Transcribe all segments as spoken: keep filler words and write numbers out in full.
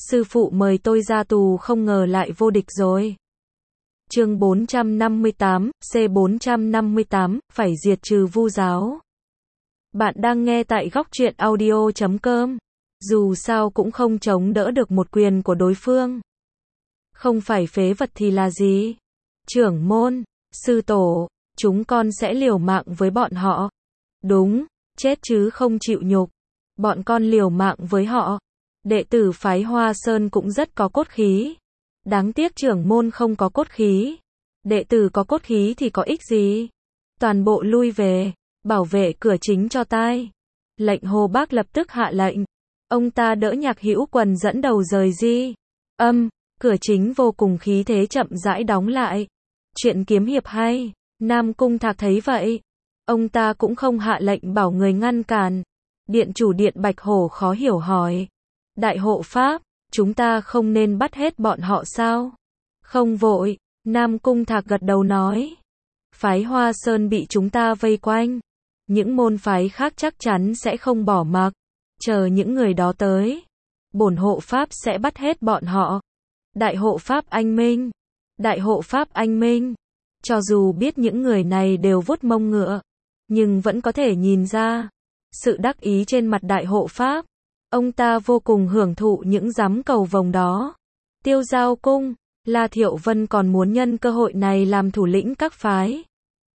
sư phụ mời tôi ra tù không ngờ lại vô địch rồi. Chương bốn trăm năm mươi tám, C bốn trăm năm mươi tám, phải diệt trừ Vu giáo. Bạn đang nghe tại góc truyện audio chấm com. Dù sao cũng không chống đỡ được một quyền của đối phương. Không phải phế vật thì là gì? Trưởng môn, sư tổ, chúng con sẽ liều mạng với bọn họ. Đúng, chết chứ không chịu nhục. Bọn con liều mạng với họ. Đệ tử phái Hoa Sơn cũng rất có cốt khí. Đáng tiếc trưởng môn không có cốt khí. Đệ tử có cốt khí thì có ích gì? Toàn bộ lui về, bảo vệ cửa chính cho tai. Lệnh Hồ Bác lập tức hạ lệnh. Ông ta đỡ Nhạc Hữu Quần dẫn đầu rời di. Âm, cửa chính vô cùng khí thế chậm rãi đóng lại. Chuyện kiếm hiệp hay. Nam Cung Thạc thấy vậy. Ông ta cũng không hạ lệnh bảo người ngăn cản. Điện chủ điện Bạch Hổ khó hiểu hỏi. Đại hộ pháp, chúng ta không nên bắt hết bọn họ sao? Không vội, Nam Cung Thạc gật đầu nói. Phái Hoa Sơn bị chúng ta vây quanh. Những môn phái khác chắc chắn sẽ không bỏ mặc. Chờ những người đó tới. Bổn hộ pháp sẽ bắt hết bọn họ. Đại hộ pháp anh Minh. Đại hộ pháp anh Minh. Cho dù biết những người này đều vuốt mông ngựa. Nhưng vẫn có thể nhìn ra. Sự đắc ý trên mặt đại hộ pháp. Ông ta vô cùng hưởng thụ những giám cầu vồng đó. Tiêu Giao Cung, La Thiệu Vân còn muốn nhân cơ hội này làm thủ lĩnh các phái.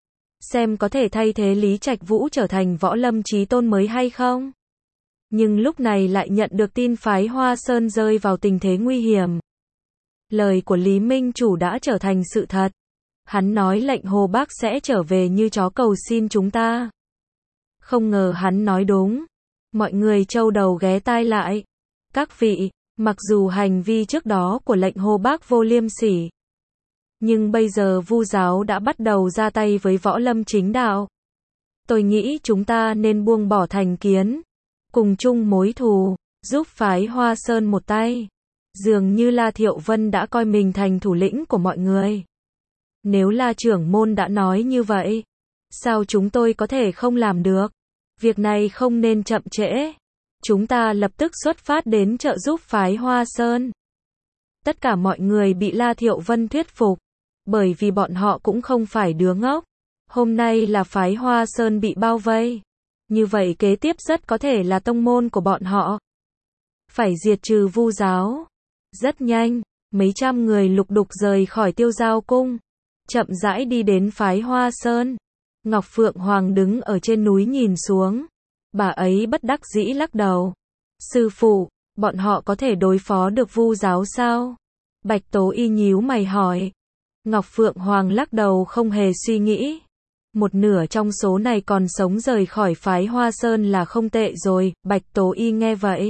Xem có thể thay thế Lý Trạch Vũ trở thành võ lâm chí tôn mới hay không? Nhưng lúc này lại nhận được tin phái Hoa Sơn rơi vào tình thế nguy hiểm. Lời của Lý Minh Chủ đã trở thành sự thật. Hắn nói lệnh Hồ Bác sẽ trở về như chó cầu xin chúng ta. Không ngờ hắn nói đúng. Mọi người trâu đầu ghé tai lại. Các vị, mặc dù hành vi trước đó của lệnh Hồ Bác vô liêm sỉ, nhưng bây giờ Vu giáo đã bắt đầu ra tay với võ lâm chính đạo. Tôi nghĩ chúng ta nên buông bỏ thành kiến, cùng chung mối thù, giúp phái Hoa Sơn một tay. Dường như La Thiệu Vân đã coi mình thành thủ lĩnh của mọi người. Nếu La trưởng môn đã nói như vậy, sao chúng tôi có thể không làm được? Việc này không nên chậm trễ. Chúng ta lập tức xuất phát đến trợ giúp phái Hoa Sơn. Tất cả mọi người bị La Thiệu Vân thuyết phục. Bởi vì bọn họ cũng không phải đứa ngốc. Hôm nay là phái Hoa Sơn bị bao vây. Như vậy kế tiếp rất có thể là tông môn của bọn họ. Phải diệt trừ Vu giáo. Rất nhanh, mấy trăm người lục đục rời khỏi Tiêu Giao Cung. Chậm rãi đi đến phái Hoa Sơn. Ngọc Phượng Hoàng đứng ở trên núi nhìn xuống. Bà ấy bất đắc dĩ lắc đầu. Sư phụ, bọn họ có thể đối phó được Vu giáo sao? Bạch Tố Y nhíu mày hỏi. Ngọc Phượng Hoàng lắc đầu không hề suy nghĩ. Một nửa trong số này còn sống rời khỏi phái Hoa Sơn là không tệ rồi. Bạch Tố Y nghe vậy.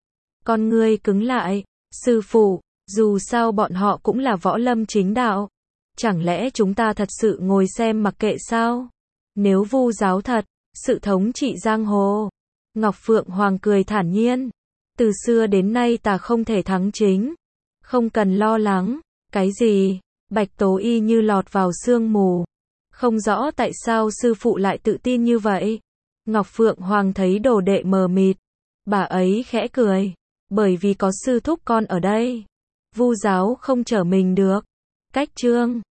Con ngươi cứng lại. Sư phụ, dù sao bọn họ cũng là võ lâm chính đạo. Chẳng lẽ chúng ta thật sự ngồi xem mặc kệ sao? Nếu Vu giáo thật, sự thống trị giang hồ. Ngọc Phượng Hoàng cười thản nhiên. Từ xưa đến nay ta không thể thắng chính. Không cần lo lắng. Cái gì? Bạch Tố Y như lọt vào sương mù. Không rõ tại sao sư phụ lại tự tin như vậy. Ngọc Phượng Hoàng thấy đồ đệ mờ mịt. Bà ấy khẽ cười. Bởi vì có sư thúc con ở đây. Vu giáo không trở mình được. Cách chương